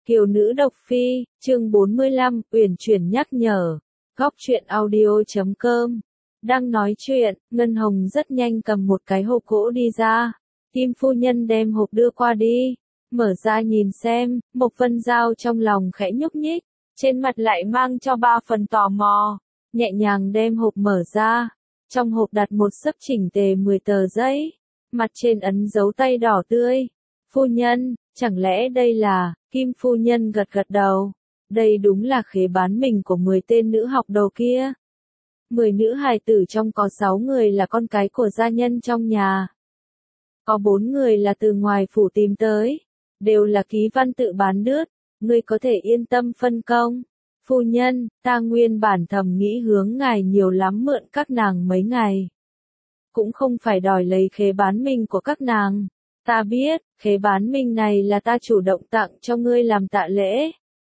Kiều nữ độc phi, chương 45, uyển chuyển nhắc nhở. Góc truyện audio.com. Đang nói chuyện, Ngân Hồng rất nhanh cầm một cái hộp gỗ đi ra. Kim phu nhân đem hộp đưa qua đi. Mở ra nhìn xem, Mộc Vân Giao trong lòng khẽ nhúc nhích. Trên mặt lại mang cho ba phần tò mò. Nhẹ nhàng đem hộp mở ra. Trong hộp đặt một xấp chỉnh tề 10 tờ giấy. Mặt trên ấn dấu tay đỏ tươi. Phu nhân, chẳng lẽ đây là... Kim phu nhân gật gật đầu. Đây đúng là khế bán mình của 10 tên nữ học đầu kia. 10 nữ hài tử trong có 6 người là con cái của gia nhân trong nhà. Có 4 người là từ ngoài phủ tìm tới. Đều là ký văn tự bán đứt. Ngươi có thể yên tâm phân công. Phu nhân, ta nguyên bản thầm nghĩ hướng ngài nhiều lắm mượn các nàng mấy ngày. Cũng không phải đòi lấy khế bán mình của các nàng. Ta biết, khế bán mình này là ta chủ động tặng cho ngươi làm tạ lễ.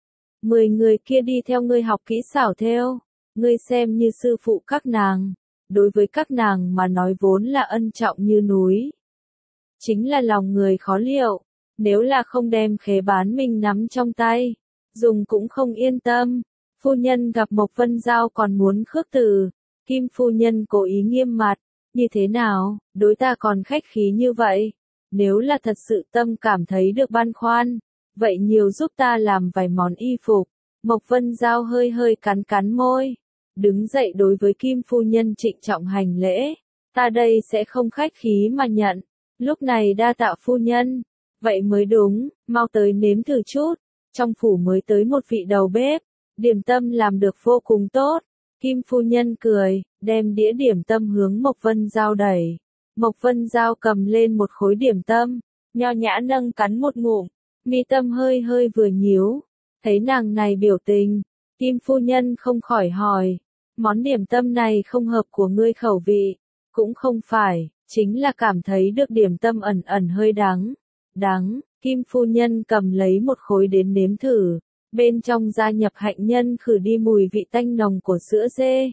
10 người kia đi theo ngươi học kỹ xảo thêu, ngươi xem như sư phụ các nàng. Đối với các nàng mà nói vốn là ân trọng như núi. Chính là lòng người khó liệu, nếu là không đem khế bán mình nắm trong tay, dùng cũng không yên tâm. Phu nhân gặp Mộc Vân Giao còn muốn khước từ, Kim phu nhân cố ý nghiêm mặt, như thế nào, đối ta còn khách khí như vậy. Nếu là thật sự tâm cảm thấy được băn khoăn, vậy nhiều giúp ta làm vài món y phục. Mộc Vân Giao hơi hơi cắn cắn môi, đứng dậy đối với Kim phu nhân trịnh trọng hành lễ. Ta đây sẽ không khách khí mà nhận, lúc này đa tạ phu nhân. Vậy mới đúng, mau tới nếm thử chút. Trong phủ mới tới một vị đầu bếp, điểm tâm làm được vô cùng tốt. Kim phu nhân cười, đem đĩa điểm tâm hướng Mộc Vân Giao đẩy. Mộc Vân Giao cầm lên một khối điểm tâm, nho nhã nâng cắn một ngụm, mi tâm hơi hơi vừa nhíu. Thấy nàng này biểu tình, Kim phu nhân không khỏi hỏi, món điểm tâm này không hợp của ngươi khẩu vị, cũng không phải, chính là cảm thấy được điểm tâm ẩn ẩn hơi đắng. Đắng, Kim phu nhân cầm lấy một khối đến nếm thử, bên trong gia nhập hạnh nhân khử đi mùi vị tanh nồng của sữa dê.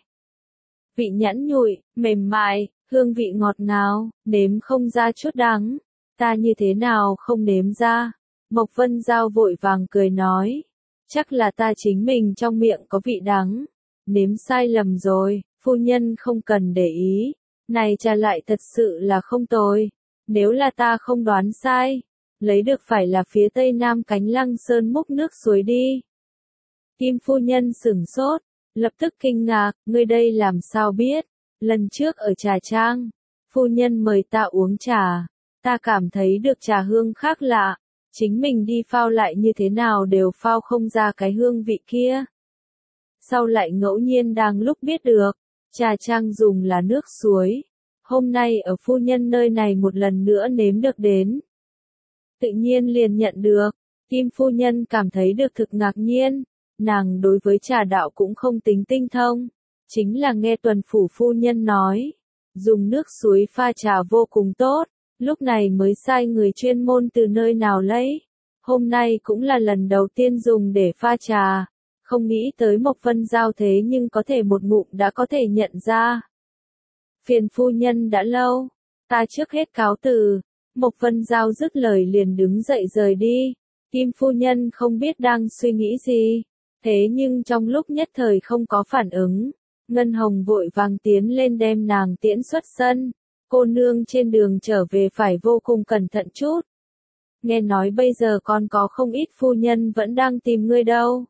Vị nhẵn nhụi, mềm mại, hương vị ngọt ngào, nếm không ra chút đắng. Ta như thế nào không nếm ra? Mộc Vân Giao vội vàng cười nói. Chắc là ta chính mình trong miệng có vị đắng. Nếm sai lầm rồi, phu nhân không cần để ý. Này trà lại thật sự là không tồi. Nếu là ta không đoán sai, lấy được phải là phía tây nam cánh Lăng Sơn múc nước suối đi. Kim phu nhân sửng sốt, lập tức kinh ngạc, ngươi đây làm sao biết? Lần trước ở trà trang, phu nhân mời ta uống trà, ta cảm thấy được trà hương khác lạ, chính mình đi phao lại như thế nào đều phao không ra cái hương vị kia. Sau lại ngẫu nhiên đang lúc biết được, trà trang dùng là nước suối, hôm nay ở phu nhân nơi này một lần nữa nếm được đến. Tự nhiên liền nhận được, Kim phu nhân cảm thấy được thực ngạc nhiên, nàng đối với trà đạo cũng không tính tinh thông. Chính là nghe tuần phủ phu nhân nói, dùng nước suối pha trà vô cùng tốt, lúc này mới sai người chuyên môn từ nơi nào lấy. Hôm nay cũng là lần đầu tiên dùng để pha trà, không nghĩ tới Mộc Vân Giao thế nhưng có thể một ngụm đã có thể nhận ra. Phiền phu nhân đã lâu, ta trước hết cáo từ. Mộc Vân Giao dứt lời liền đứng dậy rời đi. Kim phu nhân không biết đang suy nghĩ gì, thế nhưng trong lúc nhất thời không có phản ứng. Ngân Hồng vội vàng tiến lên đem nàng tiễn xuất sân. Cô nương trên đường trở về phải vô cùng cẩn thận chút. Nghe nói bây giờ còn có không ít phu nhân vẫn đang tìm ngươi đâu.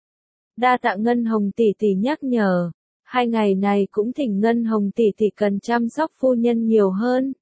Đa tạ Ngân Hồng tỷ tỷ nhắc nhở. 2 ngày này cũng thỉnh Ngân Hồng tỷ tỷ cần chăm sóc phu nhân nhiều hơn.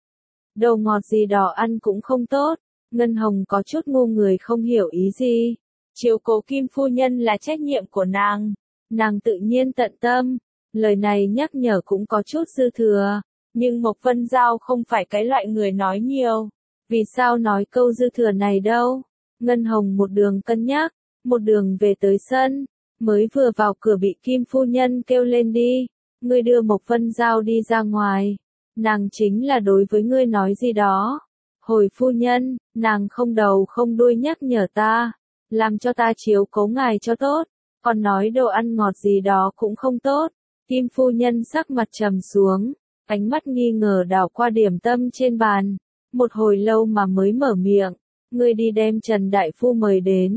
Đồ ngọt gì đó ăn cũng không tốt. Ngân Hồng có chút ngu người không hiểu ý gì. Chiếu cố Kim phu nhân là trách nhiệm của nàng. Nàng tự nhiên tận tâm, lời này nhắc nhở cũng có chút dư thừa, nhưng Mộc Vân Giao không phải cái loại người nói nhiều. Vì sao nói câu dư thừa này đâu? Ngân Hồng một đường cân nhắc, một đường về tới sân, mới vừa vào cửa bị Kim phu nhân kêu lên đi. Ngươi đưa Mộc Vân Giao đi ra ngoài, nàng chính là đối với ngươi nói gì đó. Hồi phu nhân, nàng không đầu không đuôi nhắc nhở ta, làm cho ta chiếu cố ngài cho tốt. Còn nói đồ ăn ngọt gì đó cũng không tốt. Kim phu nhân sắc mặt trầm xuống, ánh mắt nghi ngờ đảo qua điểm tâm trên bàn. Một hồi lâu mà mới mở miệng, ngươi đi đem Trần Đại Phu mời đến.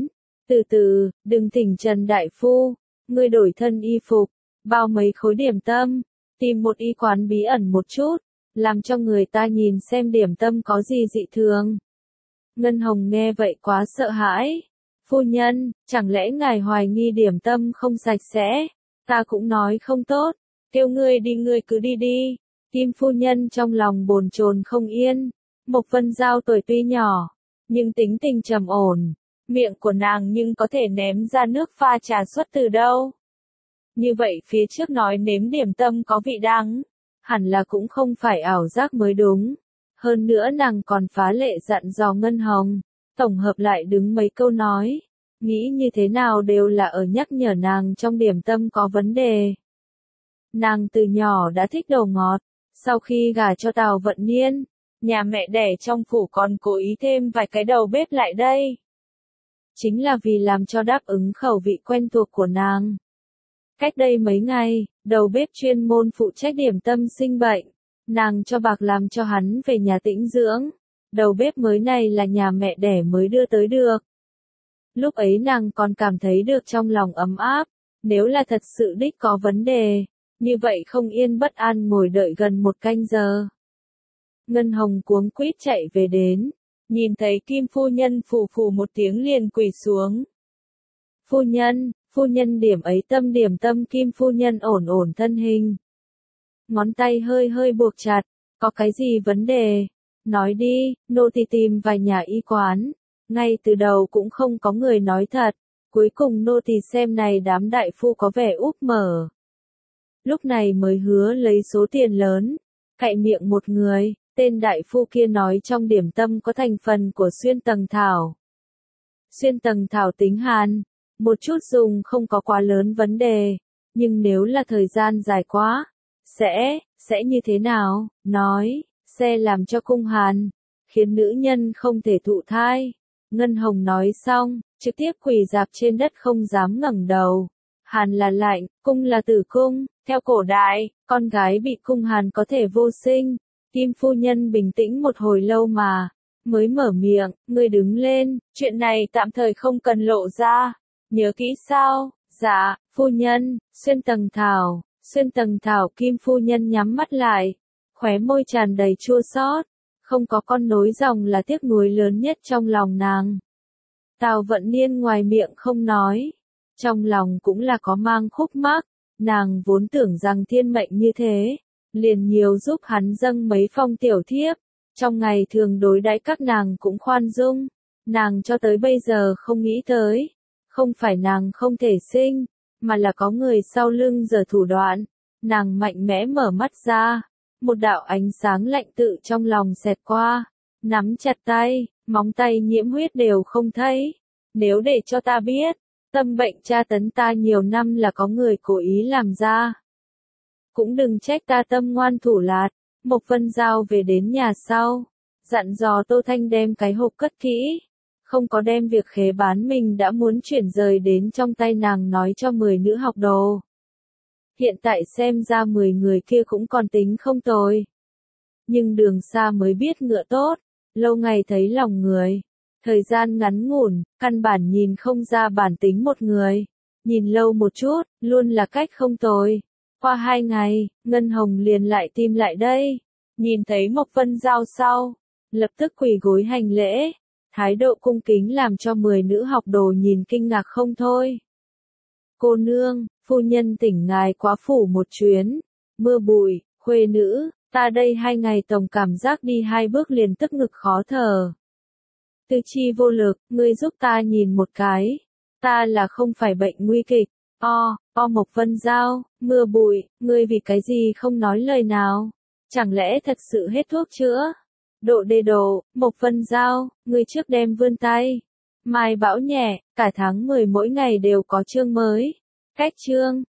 Từ từ, đừng thỉnh Trần Đại Phu, ngươi đổi thân y phục, bao mấy khối điểm tâm, tìm một y quán bí ẩn một chút, làm cho người ta nhìn xem điểm tâm có gì dị thường. Ngân Hồng nghe vậy quá sợ hãi. Phu nhân, chẳng lẽ ngài hoài nghi điểm tâm không sạch sẽ? Ta cũng nói không tốt, kêu ngươi đi ngươi cứ đi đi. Kim phu nhân trong lòng bồn chồn không yên. Mộc Vân Giao tuổi tuy nhỏ, nhưng tính tình trầm ổn, miệng của nàng nhưng có thể ném ra nước pha trà xuất từ đâu. Như vậy phía trước nói nếm điểm tâm có vị đắng, hẳn là cũng không phải ảo giác mới đúng. Hơn nữa nàng còn phá lệ dặn dò Ngân Hồng, tổng hợp lại đứng mấy câu nói, nghĩ như thế nào đều là ở nhắc nhở nàng trong điểm tâm có vấn đề. Nàng từ nhỏ đã thích đồ ngọt, sau khi gả cho Tào Vận Niên, nhà mẹ đẻ trong phủ còn cố ý thêm vài cái đầu bếp lại đây. Chính là vì làm cho đáp ứng khẩu vị quen thuộc của nàng. Cách đây mấy ngày, đầu bếp chuyên môn phụ trách điểm tâm sinh bệnh, nàng cho bạc làm cho hắn về nhà tĩnh dưỡng. Đầu bếp mới này là nhà mẹ đẻ mới đưa tới được. Lúc ấy nàng còn cảm thấy được trong lòng ấm áp, nếu là thật sự đích có vấn đề, như vậy không yên bất an ngồi đợi gần 1 canh giờ. Ngân Hồng cuống quýt chạy về đến, nhìn thấy Kim phu nhân phù phù một tiếng liền quỳ xuống. Phu nhân điểm ấy điểm tâm. Kim phu nhân ổn ổn thân hình. Ngón tay hơi hơi buộc chặt, có cái gì vấn đề? Nói đi, nô tỳ tìm vài nhà y quán. Ngay từ đầu cũng không có người nói thật, cuối cùng nô tỳ xem này đám đại phu có vẻ úp mở. Lúc này mới hứa lấy số tiền lớn, cậy miệng một người, tên đại phu kia nói trong điểm tâm có thành phần của xuyên tầng thảo. Xuyên tầng thảo tính hàn, một chút dùng không có quá lớn vấn đề, nhưng nếu là thời gian dài quá, sẽ như thế nào? Nói, sẽ làm cho cung hàn, khiến nữ nhân không thể thụ thai. Ngân Hồng nói xong, trực tiếp quỳ rạp trên đất không dám ngẩng đầu. Hàn là lạnh, cung là tử cung, theo cổ đại, con gái bị cung hàn có thể vô sinh. Kim phu nhân bình tĩnh một hồi lâu mà, mới mở miệng, ngươi đứng lên, chuyện này tạm thời không cần lộ ra, nhớ kỹ sao? Dạ, phu nhân, xuyên tầng thảo. Kim phu nhân nhắm mắt lại, khóe môi tràn đầy chua xót, không có con nối dòng là tiếc nuối lớn nhất trong lòng nàng. Tào Vận Niên ngoài miệng không nói, trong lòng cũng là có mang khúc mắc, nàng vốn tưởng rằng thiên mệnh như thế, liền nhiều giúp hắn dâng mấy phong tiểu thiếp, trong ngày thường đối đãi các nàng cũng khoan dung, nàng cho tới bây giờ không nghĩ tới, không phải nàng không thể sinh, mà là có người sau lưng giở thủ đoạn. Nàng mạnh mẽ mở mắt ra, một đạo ánh sáng lạnh tự trong lòng xẹt qua, nắm chặt tay, móng tay nhiễm huyết đều không thấy. Nếu để cho ta biết, tâm bệnh tra tấn ta nhiều năm là có người cố ý làm ra. Cũng đừng trách ta tâm ngoan thủ lạt. Mộc Vân Giao về đến nhà sau, dặn dò Tô Thanh đem cái hộp cất kỹ. Không có đem việc khế bán mình đã muốn chuyển rời đến trong tay nàng nói cho 10 nữ học đồ. Hiện tại xem ra 10 người kia cũng còn tính không tồi. Nhưng đường xa mới biết ngựa tốt, lâu ngày thấy lòng người. Thời gian ngắn ngủn, căn bản nhìn không ra bản tính một người. Nhìn lâu một chút, luôn là cách không tồi. Qua 2 ngày, Ngân Hồng liền lại tìm lại đây. Nhìn thấy Mộc Vân Giao sau, lập tức quỳ gối hành lễ. Thái độ cung kính làm cho 10 nữ học đồ nhìn kinh ngạc không thôi. Cô nương, phu nhân tỉnh ngài quá phủ một chuyến. Mưa bụi, khuê nữ, ta đây 2 ngày tổng cảm giác đi 2 bước liền tức ngực khó thở. Tư chi vô lực, ngươi giúp ta nhìn một cái. Ta là không phải bệnh nguy kịch. Mộc Vân Giao, mưa bụi, ngươi vì cái gì không nói lời nào? Chẳng lẽ thật sự hết thuốc chữa? Độ đê độ, Mộc Vân Giao, ngươi trước đem vươn tay. Mai bão nhẹ, cả tháng 10 mỗi ngày đều có chương mới. Cách chương,